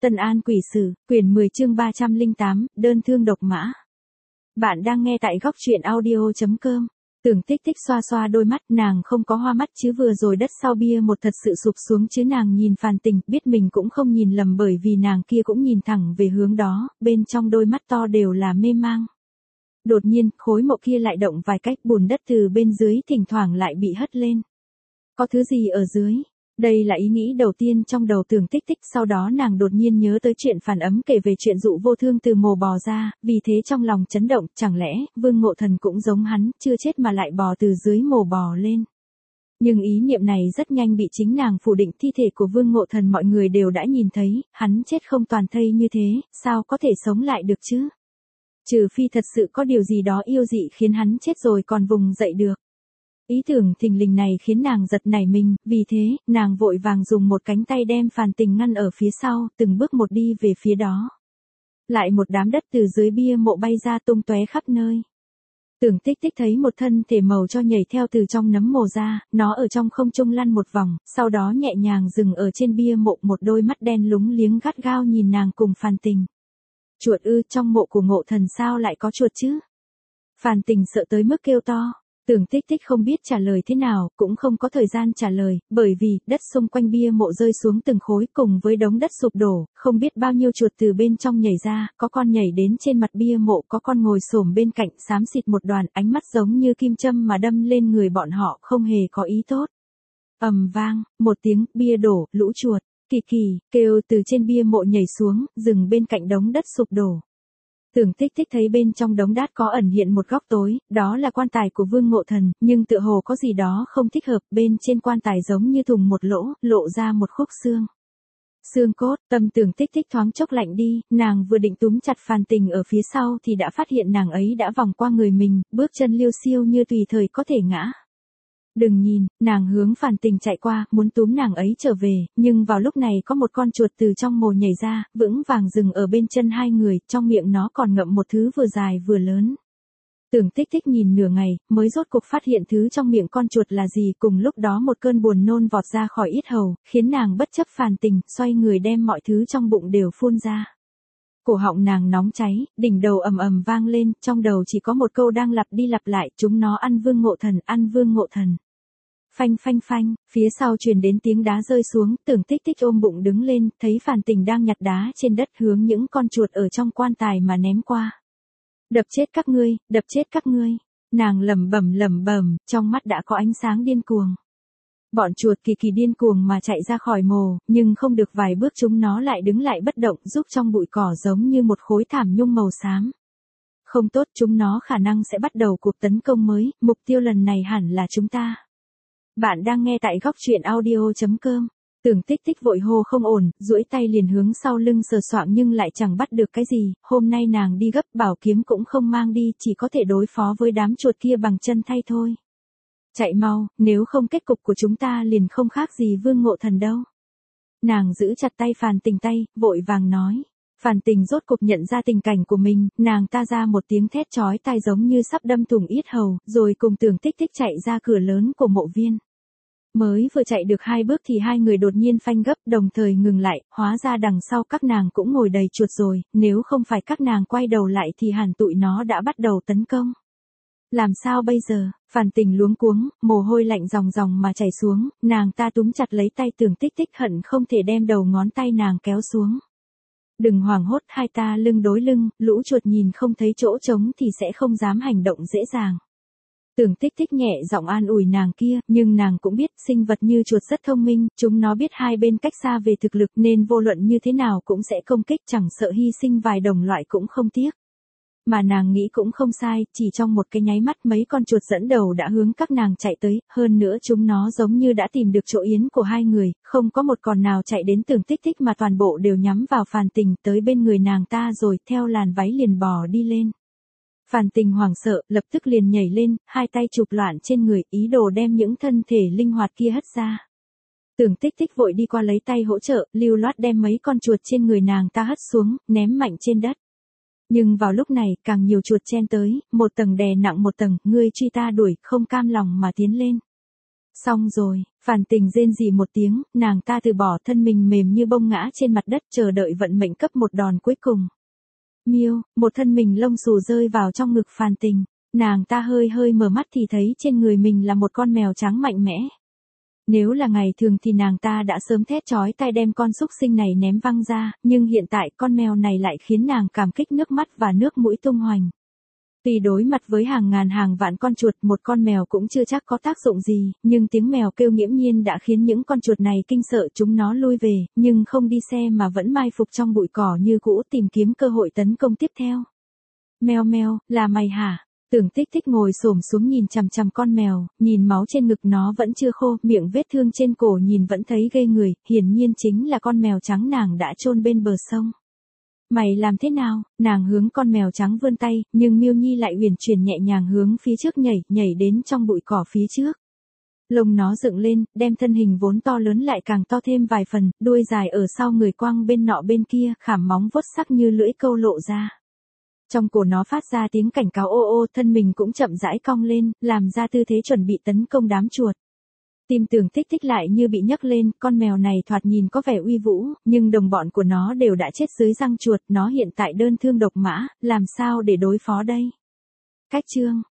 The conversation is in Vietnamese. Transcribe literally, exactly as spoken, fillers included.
Tân An Quỷ Sử, quyển mười chương ba trăm lẻ tám, đơn thương độc mã. Bạn đang nghe tại góc truyện audio chấm com. Tưởng Tích Tích xoa xoa đôi mắt, nàng không có hoa mắt chứ vừa rồi đất sau bia một thật sự sụp xuống chứ nàng nhìn Phàn Tình, biết mình cũng không nhìn lầm bởi vì nàng kia cũng nhìn thẳng về hướng đó, bên trong đôi mắt to đều là mê mang. Đột nhiên, khối mộ kia lại động vài cách, bùn đất từ bên dưới thỉnh thoảng lại bị hất lên. Có thứ gì ở dưới? Đây là ý nghĩ đầu tiên trong đầu Tưởng Tích Tích, sau đó nàng đột nhiên nhớ tới chuyện Phàn Ấm kể về chuyện dụ vô thương từ mồ bò ra, vì thế trong lòng chấn động, chẳng lẽ Vương Ngộ Thần cũng giống hắn, chưa chết mà lại bò từ dưới mồ bò lên. Nhưng ý niệm này rất nhanh bị chính nàng phủ định, thi thể của Vương Ngộ Thần mọi người đều đã nhìn thấy, hắn chết không toàn thây như thế, sao có thể sống lại được chứ? Trừ phi thật sự có điều gì đó yêu dị khiến hắn chết rồi còn vùng dậy được. Ý tưởng thình lình này khiến nàng giật nảy mình, vì thế, nàng vội vàng dùng một cánh tay đem Phàn Tình ngăn ở phía sau, từng bước một đi về phía đó. Lại một đám đất từ dưới bia mộ bay ra tung tóe khắp nơi. Tưởng Tích Tích thấy một thân thể màu cho nhảy theo từ trong nấm mồ ra, nó ở trong không trung lăn một vòng, sau đó nhẹ nhàng dừng ở trên bia mộ, một đôi mắt đen lúng liếng gắt gao nhìn nàng cùng Phàn Tình. Chuột ư, trong mộ của Ngộ Thần sao lại có chuột chứ? Phàn Tình sợ tới mức kêu to. Tưởng Tích Tích không biết trả lời thế nào, cũng không có thời gian trả lời, bởi vì, đất xung quanh bia mộ rơi xuống từng khối cùng với đống đất sụp đổ, không biết bao nhiêu chuột từ bên trong nhảy ra, có con nhảy đến trên mặt bia mộ, có con ngồi xổm bên cạnh, xám xịt một đoàn, ánh mắt giống như kim châm mà đâm lên người bọn họ, không hề có ý tốt. Ầm vang, một tiếng, bia đổ, lũ chuột, kỳ kỳ, kêu từ trên bia mộ nhảy xuống, dừng bên cạnh đống đất sụp đổ. Tưởng Tích Tích thấy bên trong đống đát có ẩn hiện một góc tối, đó là quan tài của Vương Ngộ Thần, nhưng tựa hồ có gì đó không thích hợp, bên trên quan tài giống như thùng một lỗ, lộ ra một khúc xương. Xương cốt, tâm Tưởng Tích Tích thoáng chốc lạnh đi, nàng vừa định túm chặt Phàn Tình ở phía sau thì đã phát hiện nàng ấy đã vòng qua người mình, bước chân liêu xiêu như tùy thời có thể ngã. Đừng nhìn, nàng hướng Phàn Tình chạy qua, muốn túm nàng ấy trở về, nhưng vào lúc này có một con chuột từ trong mồ nhảy ra, vững vàng dừng ở bên chân hai người, trong miệng nó còn ngậm một thứ vừa dài vừa lớn. Tưởng Tích Tích nhìn nửa ngày, mới rốt cuộc phát hiện thứ trong miệng con chuột là gì, cùng lúc đó một cơn buồn nôn vọt ra khỏi yết hầu, khiến nàng bất chấp Phàn Tình, xoay người đem mọi thứ trong bụng đều phun ra. Cổ họng nàng nóng cháy, đỉnh đầu ầm ầm vang lên, trong đầu chỉ có một câu đang lặp đi lặp lại, chúng nó ăn Vương Ngộ Thần, ăn Vương Ngộ Thần. Phanh phanh phanh, phía sau truyền đến tiếng đá rơi xuống, Tưởng Tích Tích ôm bụng đứng lên, thấy Phàn Tình đang nhặt đá trên đất hướng những con chuột ở trong quan tài mà ném qua. Đập chết các ngươi, đập chết các ngươi. Nàng lẩm bẩm lẩm bẩm, trong mắt đã có ánh sáng điên cuồng. Bọn chuột kỳ kỳ điên cuồng mà chạy ra khỏi mồ, nhưng không được vài bước chúng nó lại đứng lại bất động, giúp trong bụi cỏ giống như một khối thảm nhung màu xám. Không tốt, chúng nó khả năng sẽ bắt đầu cuộc tấn công mới, mục tiêu lần này hẳn là chúng ta. Bạn đang nghe tại góc truyện audio chấm com. Tưởng Tích Tích vội hô không ổn, duỗi tay liền hướng sau lưng sờ soạng nhưng lại chẳng bắt được cái gì, hôm nay nàng đi gấp, bảo kiếm cũng không mang đi, chỉ có thể đối phó với đám chuột kia bằng chân thay thôi. Chạy mau, nếu không kết cục của chúng ta liền không khác gì Vương Ngộ Thần đâu. Nàng giữ chặt tay Phàn Tình tay, vội vàng nói. Phàn Tình rốt cuộc nhận ra tình cảnh của mình, nàng ta ra một tiếng thét chói tai giống như sắp đâm thủng yết hầu, rồi cùng Tưởng Tích Tích chạy ra cửa lớn của mộ viên. Mới vừa chạy được hai bước thì hai người đột nhiên phanh gấp, đồng thời ngừng lại, hóa ra đằng sau các nàng cũng ngồi đầy chuột rồi, nếu không phải các nàng quay đầu lại thì hẳn tụi nó đã bắt đầu tấn công. Làm sao bây giờ? Phàn Tình luống cuống, mồ hôi lạnh ròng ròng mà chảy xuống, nàng ta túm chặt lấy tay Tưởng Tích Tích hận không thể đem đầu ngón tay nàng kéo xuống. Đừng hoảng hốt, hai ta lưng đối lưng, lũ chuột nhìn không thấy chỗ trống thì sẽ không dám hành động dễ dàng. Tưởng Tích Tích nhẹ giọng an ủi nàng kia, nhưng nàng cũng biết sinh vật như chuột rất thông minh, chúng nó biết hai bên cách xa về thực lực nên vô luận như thế nào cũng sẽ công kích, chẳng sợ hy sinh vài đồng loại cũng không tiếc. Mà nàng nghĩ cũng không sai, chỉ trong một cái nháy mắt mấy con chuột dẫn đầu đã hướng các nàng chạy tới, hơn nữa chúng nó giống như đã tìm được chỗ yến của hai người, không có một con nào chạy đến Tưởng Tích Tích mà toàn bộ đều nhắm vào Phàn Tình tới bên người nàng ta rồi theo làn váy liền bò đi lên. Phàn Tình hoảng sợ, lập tức liền nhảy lên, hai tay chụp loạn trên người, ý đồ đem những thân thể linh hoạt kia hất ra. Tưởng Tích Tích vội đi qua lấy tay hỗ trợ, lưu loát đem mấy con chuột trên người nàng ta hất xuống, ném mạnh trên đất. Nhưng vào lúc này, càng nhiều chuột chen tới, một tầng đè nặng một tầng, ngươi truy ta đuổi, không cam lòng mà tiến lên. Xong rồi, Phản Tình rên rỉ một tiếng, nàng ta từ bỏ, thân mình mềm như bông ngã trên mặt đất chờ đợi vận mệnh cấp một đòn cuối cùng. Miêu, một thân mình lông xù rơi vào trong ngực Phàn Tình. Nàng ta hơi hơi mở mắt thì thấy trên người mình là một con mèo trắng mạnh mẽ. Nếu là ngày thường thì nàng ta đã sớm thét chói tai đem con súc sinh này ném văng ra, nhưng hiện tại con mèo này lại khiến nàng cảm kích nước mắt và nước mũi tung hoành. Vì đối mặt với hàng ngàn hàng vạn con chuột, một con mèo cũng chưa chắc có tác dụng gì, nhưng tiếng mèo kêu nghiễm nhiên đã khiến những con chuột này kinh sợ, chúng nó lui về, nhưng không đi xe mà vẫn mai phục trong bụi cỏ như cũ tìm kiếm cơ hội tấn công tiếp theo. Mèo mèo, là mày hả? Tưởng Tích Tích ngồi xổm xuống nhìn chằm chằm con mèo, nhìn máu trên ngực nó vẫn chưa khô, miệng vết thương trên cổ nhìn vẫn thấy ghê người, hiển nhiên chính là con mèo trắng nàng đã chôn bên bờ sông. Mày làm thế nào? Nàng hướng con mèo trắng vươn tay, nhưng Miêu Nhi lại uyển chuyển nhẹ nhàng hướng phía trước nhảy, nhảy đến trong bụi cỏ phía trước. Lông nó dựng lên, đem thân hình vốn to lớn lại càng to thêm vài phần, đuôi dài ở sau người quăng bên nọ bên kia, khảm móng vuốt sắc như lưỡi câu lộ ra. Trong cổ nó phát ra tiếng cảnh cáo ô ô, thân mình cũng chậm rãi cong lên, làm ra tư thế chuẩn bị tấn công đám chuột. Tim Tưởng Tích Tích lại như bị nhấc lên, con mèo này thoạt nhìn có vẻ uy vũ, nhưng đồng bọn của nó đều đã chết dưới răng chuột, nó hiện tại đơn thương độc mã, làm sao để đối phó đây? Cách chương